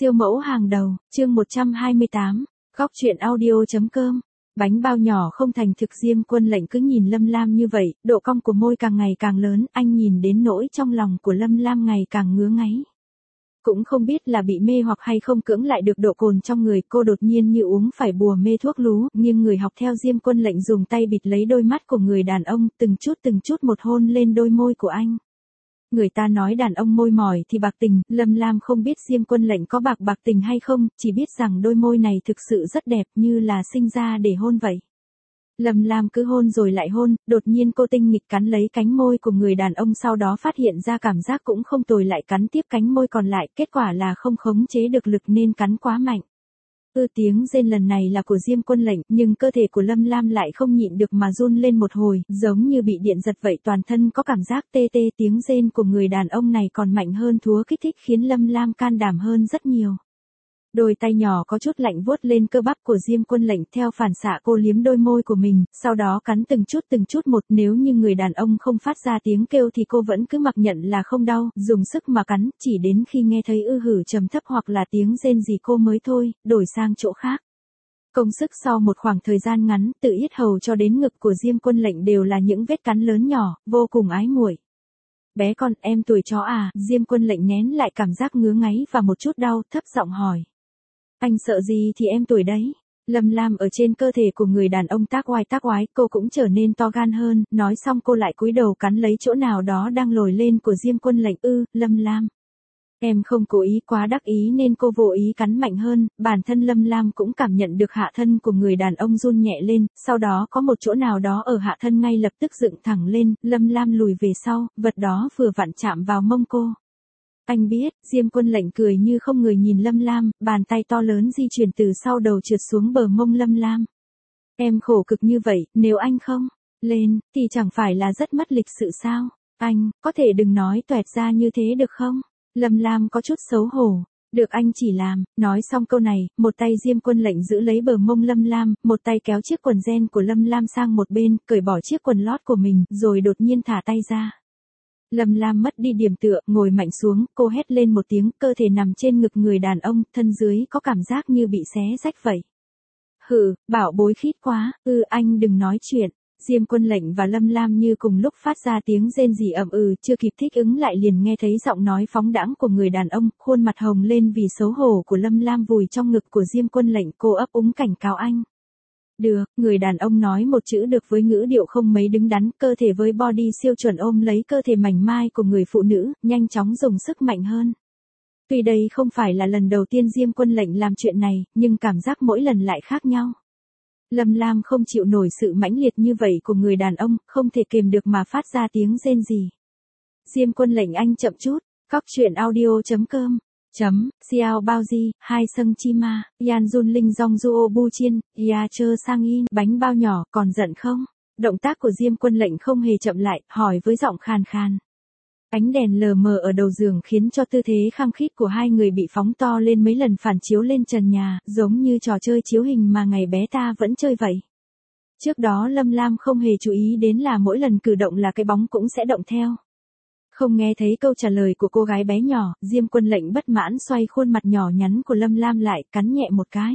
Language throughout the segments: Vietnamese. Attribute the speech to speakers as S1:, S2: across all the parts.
S1: Siêu mẫu hàng đầu, chương 128, góc truyện audio.com. Bánh bao nhỏ không thành thực. Diêm Quân Lệnh cứ nhìn Lâm Lam như vậy, độ cong của môi càng ngày càng lớn, anh nhìn đến nỗi trong lòng của Lâm Lam ngày càng ngứa ngáy. Cũng không biết là bị mê hoặc hay không cưỡng lại được độ cồn trong người, cô đột nhiên như uống phải bùa mê thuốc lú, nhưng người học theo Diêm Quân Lệnh dùng tay bịt lấy đôi mắt của người đàn ông, từng chút một hôn lên đôi môi của anh. Người ta nói đàn ông môi mỏi thì bạc tình, Lâm Lam không biết Diêm Quân Lệnh có bạc tình hay không, chỉ biết rằng đôi môi này thực sự rất đẹp, như là sinh ra để hôn vậy. Lâm Lam cứ hôn rồi lại hôn, đột nhiên cô tinh nghịch cắn lấy cánh môi của người đàn ông, sau đó phát hiện ra cảm giác cũng không tồi lại cắn tiếp cánh môi còn lại, kết quả là không khống chế được lực nên cắn quá mạnh. Tiếng rên lần này là của Diêm Quân Lệnh, nhưng cơ thể của Lâm Lam lại không nhịn được mà run lên một hồi, giống như bị điện giật vậy, toàn thân có cảm giác tê. Tiếng rên của người đàn ông này còn mạnh hơn thúa kích thích, khiến Lâm Lam can đảm hơn rất nhiều. Đôi tay nhỏ có chút lạnh vuốt lên cơ bắp của Diêm Quân Lệnh, theo phản xạ cô liếm đôi môi của mình, sau đó cắn từng chút một. Nếu như người đàn ông không phát ra tiếng kêu thì cô vẫn cứ mặc nhận là không đau, dùng sức mà cắn, chỉ đến khi nghe thấy hử trầm thấp hoặc là tiếng rên gì cô mới thôi, đổi sang chỗ khác. Công sức sau một khoảng thời gian ngắn, từ yết hầu cho đến ngực của Diêm Quân Lệnh đều là những vết cắn lớn nhỏ, vô cùng ái muội. Bé con, em tuổi chó à? Diêm Quân Lệnh nén lại cảm giác ngứa ngáy và một chút đau, thấp giọng hỏi. Anh sợ gì thì em tuổi đấy. Lâm Lam ở trên cơ thể của người đàn ông tác oái, cô cũng trở nên to gan hơn, nói xong cô lại cúi đầu cắn lấy chỗ nào đó đang lồi lên của Diêm Quân Lệnh. Lâm Lam. Em không cố ý, quá đắc ý nên cô vô ý cắn mạnh hơn, bản thân Lâm Lam cũng cảm nhận được hạ thân của người đàn ông run nhẹ lên, sau đó có một chỗ nào đó ở hạ thân ngay lập tức dựng thẳng lên, Lâm Lam lùi về sau, vật đó vừa vặn chạm vào mông cô. Anh biết, Diêm Quân Lệnh cười như không người nhìn Lâm Lam, bàn tay to lớn di chuyển từ sau đầu trượt xuống bờ mông Lâm Lam. Em khổ cực như vậy, nếu anh không lên, thì chẳng phải là rất mất lịch sự sao? Anh, có thể đừng nói toẹt ra như thế được không? Lâm Lam có chút xấu hổ. Được, anh chỉ làm. Nói xong câu này, một tay Diêm Quân Lệnh giữ lấy bờ mông Lâm Lam, một tay kéo chiếc quần jean của Lâm Lam sang một bên, cởi bỏ chiếc quần lót của mình, rồi đột nhiên thả tay ra. Lâm Lam mất đi điểm tựa, ngồi mạnh xuống, cô hét lên một tiếng, cơ thể nằm trên ngực người đàn ông, thân dưới có cảm giác như bị xé rách vậy. Bảo bối khít quá. Anh đừng nói chuyện. Diêm Quân Lệnh và Lâm Lam như cùng lúc phát ra tiếng rên rỉ ầm chưa kịp thích ứng lại liền nghe thấy giọng nói phóng đãng của người đàn ông, khuôn mặt hồng lên vì xấu hổ của Lâm Lam vùi trong ngực của Diêm Quân Lệnh, cô ấp úng cảnh cáo anh. Được, người đàn ông nói một chữ được với ngữ điệu không mấy đứng đắn, cơ thể với body siêu chuẩn ôm lấy cơ thể mảnh mai của người phụ nữ, nhanh chóng dùng sức mạnh hơn. Tuy đây không phải là lần đầu tiên Diêm Quân Lệnh làm chuyện này, nhưng cảm giác mỗi lần lại khác nhau. Lâm Lam không chịu nổi sự mãnh liệt như vậy của người đàn ông, không thể kềm được mà phát ra tiếng rên rỉ. Diêm Quân Lệnh anh chậm chút, góc truyện audio.com. Xiao bao di, hai sâng chi ma, yan jun linh dong duo bu chiên, ya chơ sang in, bánh bao nhỏ, còn giận không? Động tác của Diêm Quân Lệnh không hề chậm lại, hỏi với giọng khàn khàn. Ánh đèn lờ mờ ở đầu giường khiến cho tư thế khăng khít của hai người bị phóng to lên mấy lần, phản chiếu lên trần nhà, giống như trò chơi chiếu hình mà ngày bé ta vẫn chơi vậy. Trước đó Lâm Lam không hề chú ý đến là mỗi lần cử động là cái bóng cũng sẽ động theo. Không nghe thấy câu trả lời của cô gái bé nhỏ, Diêm Quân Lệnh bất mãn xoay khuôn mặt nhỏ nhắn của Lâm Lam lại, cắn nhẹ một cái.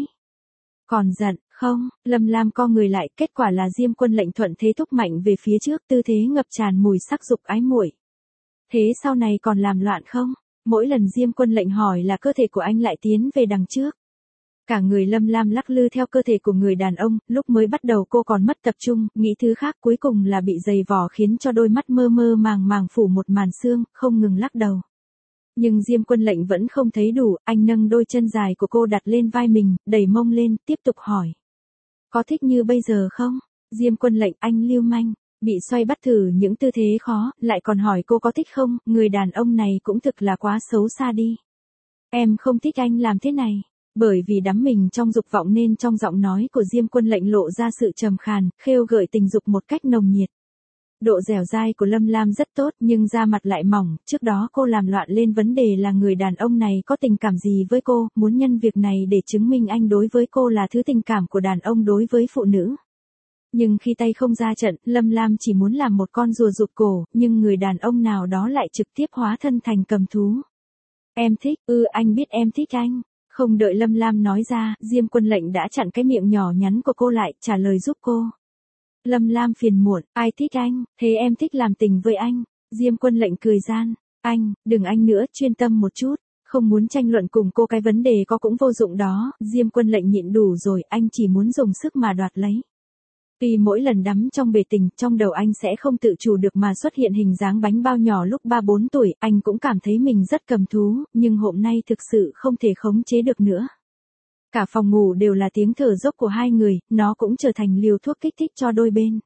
S1: Còn giận, không? Lâm Lam co người lại, kết quả là Diêm Quân Lệnh thuận thế thúc mạnh về phía trước, tư thế ngập tràn mùi sắc dục ái muội. Thế sau này còn làm loạn không? Mỗi lần Diêm Quân Lệnh hỏi là cơ thể của anh lại tiến về đằng trước. Cả người Lâm Lam lắc lư theo cơ thể của người đàn ông, lúc mới bắt đầu cô còn mất tập trung, nghĩ thứ khác, cuối cùng là bị dày vò khiến cho đôi mắt mơ màng phủ một màn sương, không ngừng lắc đầu. Nhưng Diêm Quân Lệnh vẫn không thấy đủ, anh nâng đôi chân dài của cô đặt lên vai mình, đẩy mông lên, tiếp tục hỏi. Có thích như bây giờ không? Diêm Quân Lệnh, anh lưu manh, bị xoay bắt thử những tư thế khó, lại còn hỏi cô có thích không, người đàn ông này cũng thực là quá xấu xa đi. Em không thích anh làm thế này. Bởi vì đắm mình trong dục vọng nên trong giọng nói của Diêm Quân Lệnh lộ ra sự trầm khàn, khêu gợi tình dục một cách nồng nhiệt. Độ dẻo dai của Lâm Lam rất tốt nhưng da mặt lại mỏng, trước đó cô làm loạn lên vấn đề là người đàn ông này có tình cảm gì với cô, muốn nhân việc này để chứng minh anh đối với cô là thứ tình cảm của đàn ông đối với phụ nữ. Nhưng khi tay không ra trận, Lâm Lam chỉ muốn làm một con rùa rụt cổ, nhưng người đàn ông nào đó lại trực tiếp hóa thân thành cầm thú. Em thích, anh biết em thích anh. Không đợi Lâm Lam nói ra, Diêm Quân Lệnh đã chặn cái miệng nhỏ nhắn của cô lại, trả lời giúp cô. Lâm Lam phiền muộn, ai thích anh, thế em thích làm tình với anh. Diêm Quân Lệnh cười gian, anh, đừng anh nữa, chuyên tâm một chút. Không muốn tranh luận cùng cô cái vấn đề có cũng vô dụng đó, Diêm Quân Lệnh nhịn đủ rồi, anh chỉ muốn dùng sức mà đoạt lấy. Tuy mỗi lần đắm trong bể tình, trong đầu anh sẽ không tự chủ được mà xuất hiện hình dáng bánh bao nhỏ lúc 3-4 tuổi, anh cũng cảm thấy mình rất cầm thú, nhưng hôm nay thực sự không thể khống chế được nữa. Cả phòng ngủ đều là tiếng thở dốc của hai người, nó cũng trở thành liều thuốc kích thích cho đôi bên.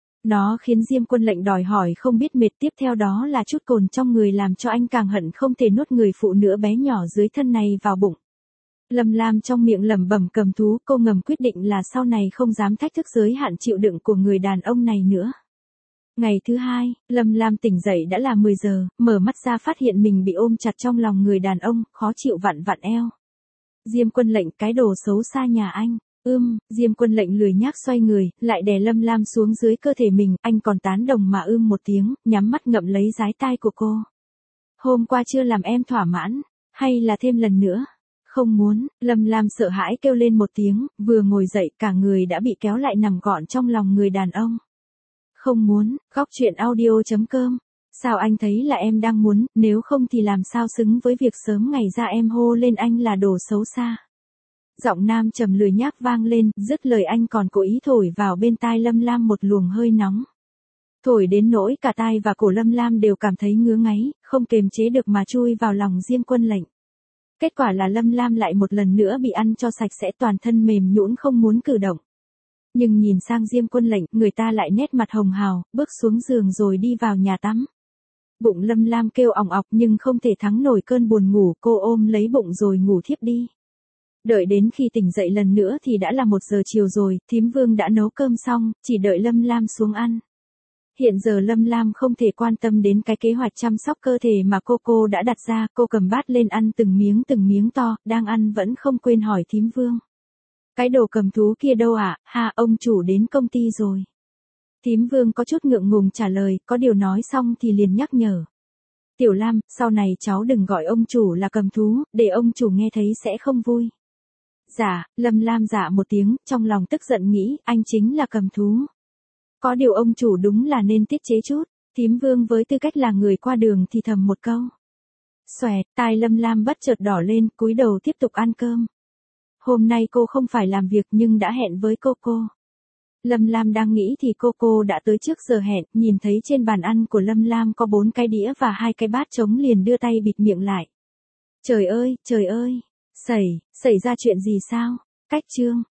S1: Nó khiến Diêm Quân Lệnh đòi hỏi không biết mệt, tiếp theo đó là chút cồn trong người làm cho anh càng hận không thể nuốt người phụ nữ bé nhỏ dưới thân này vào bụng. Lâm Lam trong miệng lẩm bẩm cầm thú, cô ngầm quyết định là sau này không dám thách thức giới hạn chịu đựng của người đàn ông này nữa. Ngày thứ hai, Lâm Lam tỉnh dậy đã là 10 giờ, mở mắt ra phát hiện mình bị ôm chặt trong lòng người đàn ông, khó chịu vặn vặn eo. Diêm Quân Lệnh, cái đồ xấu xa nhà anh. Diêm Quân Lệnh lười nhác xoay người, lại đè Lâm Lam xuống dưới cơ thể mình, anh còn tán đồng mà một tiếng, nhắm mắt ngậm lấy dái tai của cô. Hôm qua chưa làm em thỏa mãn, hay là thêm lần nữa? Không muốn, Lâm Lam sợ hãi kêu lên một tiếng, vừa ngồi dậy cả người đã bị kéo lại nằm gọn trong lòng người đàn ông. Không muốn, góc truyện audio.com. Sao anh thấy là em đang muốn, nếu không thì làm sao xứng với việc sớm ngày ra em hô lên anh là đồ xấu xa. Giọng nam trầm lười nhác vang lên, dứt lời anh còn cố ý thổi vào bên tai Lâm Lam một luồng hơi nóng. Thổi đến nỗi cả tai và cổ Lâm Lam đều cảm thấy ngứa ngáy, không kềm chế được mà chui vào lòng Diêm Quân Lệnh. Kết quả là Lâm Lam lại một lần nữa bị ăn cho sạch sẽ, toàn thân mềm nhũn không muốn cử động. Nhưng nhìn sang Diêm Quân Lệnh, người ta lại nét mặt hồng hào, bước xuống giường rồi đi vào nhà tắm. Bụng Lâm Lam kêu ỏng ọc nhưng không thể thắng nổi cơn buồn ngủ, cô ôm lấy bụng rồi ngủ thiếp đi. Đợi đến khi tỉnh dậy lần nữa thì đã là 1 giờ chiều rồi, thím Vương đã nấu cơm xong, chỉ đợi Lâm Lam xuống ăn. Hiện giờ Lâm Lam không thể quan tâm đến cái kế hoạch chăm sóc cơ thể mà cô đã đặt ra, cô cầm bát lên ăn từng miếng to, đang ăn vẫn không quên hỏi thím Vương. Cái đồ cầm thú kia đâu ạ? Ha, ông chủ đến công ty rồi. Thím Vương có chút ngượng ngùng trả lời, có điều nói xong thì liền nhắc nhở. Tiểu Lam, sau này cháu đừng gọi ông chủ là cầm thú, để ông chủ nghe thấy sẽ không vui. Dạ, Lâm Lam dạ một tiếng, trong lòng tức giận nghĩ, anh chính là cầm thú. Có điều ông chủ đúng là nên tiết chế chút, thím Vương với tư cách là người qua đường thì thầm một câu. Xoẹt, tai Lâm Lam bất chợt đỏ lên, cúi đầu tiếp tục ăn cơm. Hôm nay cô không phải làm việc nhưng đã hẹn với cô. Lâm Lam đang nghĩ thì cô đã tới trước giờ hẹn, nhìn thấy trên bàn ăn của Lâm Lam có 4 cái đĩa và 2 cái bát trống liền đưa tay bịt miệng lại. Trời ơi, xảy ra chuyện gì sao? Cách chương.